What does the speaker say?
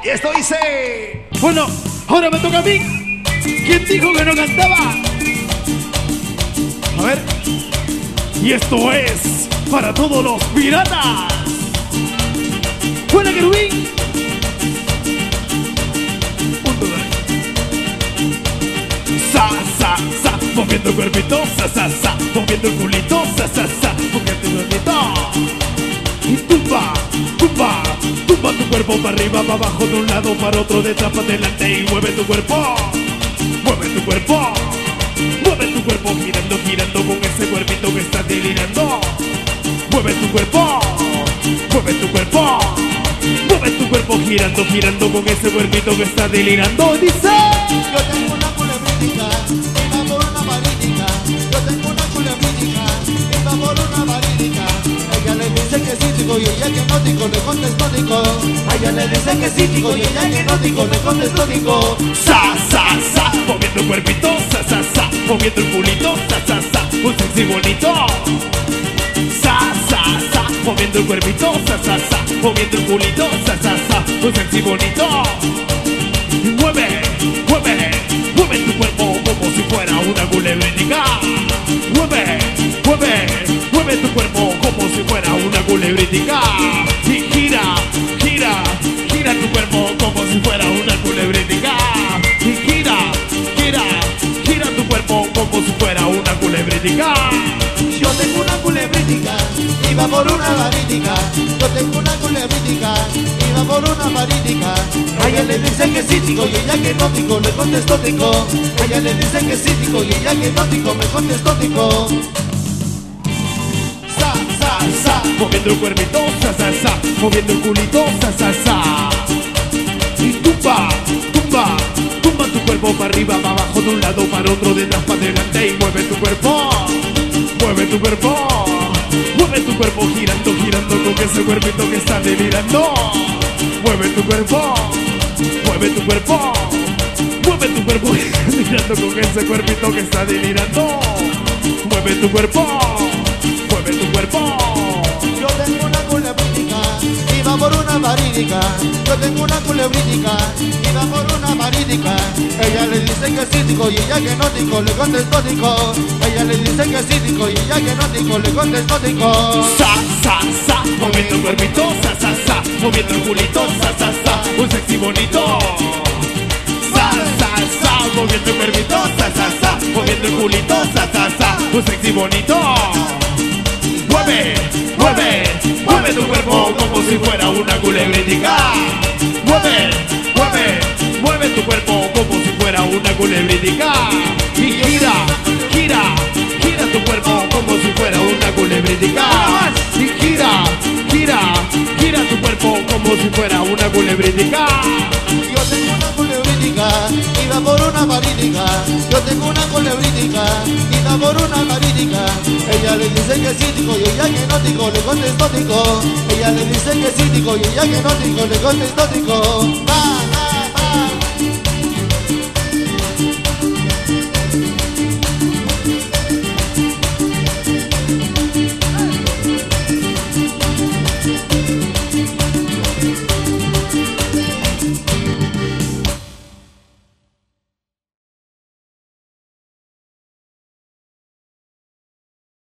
Y esto dice... Bueno, ahora me toca a mí. ¿Quién dijo que no cantaba? A ver. Y esto es para todos los piratas. Buena, querubín. Sa, sa, sa, moviendo el cuerpito, sa, sa, sa, moviendo el culito, sa, sa, sa, moviendo el cuerpito. Y tumba, tumba, tumba tu cuerpo para arriba, para abajo, de un lado para otro, detrás para adelante y mueve tu cuerpo. Mueve tu cuerpo. Mueve tu cuerpo girando, girando con ese cuerpito que estás delirando. Mueve tu cuerpo. Mueve tu cuerpo. Mueve tu cuerpo girando, girando con ese cuerpito que estás delirando. Dice: yo tengo una culebrítica, y va por una marítica. Yo tengo una culebrítica, y va por una marítica. Ella le dice que sí, tico, y ella que no, tico, le contestó, tico. Ella le dice que sí, tico, y ella que no, tico, le contestó, tico. Sa, sa, sa, moviendo el cuerpito, sa, sa, sa, moviendo el culito, sa, sa, sa, un sexy bonito. Sa, sa, sa, moviendo el cuerpito, sa, sa, sa, moviendo el culito, sa, sa, sa, un sexy bonito. Y mueve, mueve, mueve tu cuerpo como si fuera una culebrítica. Mueve, mueve, mueve tu cuerpo como si fuera una culebrítica. Y gira, gira, gira tu cuerpo como si fuera una culebrítica. Y gira, gira, gira tu cuerpo como si fuera una culebrítica. Yo tengo una culebrítica, y va por una marítica. Yo tengo una culebrítica, y va por una marítica. Ella le dice que sí, tico, y ella que no, tico, le contestó, tico. Ella le dice que sí, tico, y ella que no, tico, me contestó, tico. Sa, sa, sa, Moviendo el cuerpito, sa, sa, sa, moviendo el culito, sa, sa, sa. Y tumba, tumba, tumba tu cuerpo para arriba, para abajo, de un lado para otro, detrás para adelante y mueve tu cuerpo. Mueve tu cuerpo. Mueve tu cuerpo girando, girando con ese cuerpito que está delirando. Mueve tu cuerpo. Mueve tu cuerpo. Mueve tu cuerpo girando con ese cuerpito que está delirando. Mueve tu cuerpo. Mueve tu cuerpo. yo tengo una culebrítica, y va por una marítica. Yo tengo una culebrítica, y va por una marítica. Ella le dice que sí, tico, y ella que no, tico, le contestó, tico. Ella le dice que sí, tico, y ella que no, tico, le contestó, tico. Sa, sa, sa, moviendo el cuerpito, sa, sa, sa, moviendo el culito, sa, sa, sa, un sexy bonito. Sa, sa, sa, moviendo el cuerpito, sa, sa, sa, moviendo el culito, sa, sa, sa, un sexy bonito. Mueve, mueve, mueve tu cuerpo como si fuera una culebrítica. Mueve, mueve, mueve tu cuerpo como si fuera una culebrítica. Y gira, gira, gira tu cuerpo como si fuera una culebrítica. Y gira, gira, gira tu cuerpo como si fuera una culebrítica. Yo tengo una culebrítica, y va por una marítica. Yo tengo una culebrítica, y va por una marítica. Ella le dice que sí, tico, y ella que no, tico, le contestó, tico. Ella le dice que sí, tico, y ella que no, tico, le contestó, tico. Va.